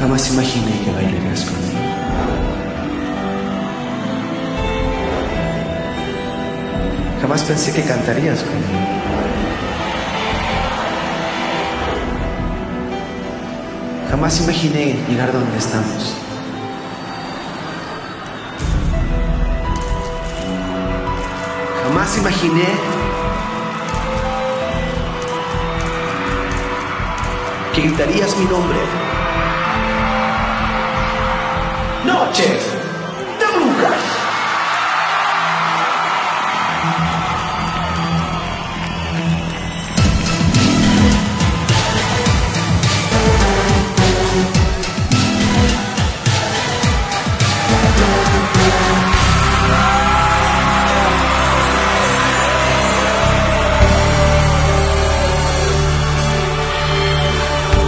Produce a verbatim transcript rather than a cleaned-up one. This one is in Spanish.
Jamás imaginé que bailarías conmigo. Jamás pensé que cantarías conmigo. Jamás imaginé llegar donde estamos. Jamás imaginé que gritarías mi nombre. Noches de Brujas.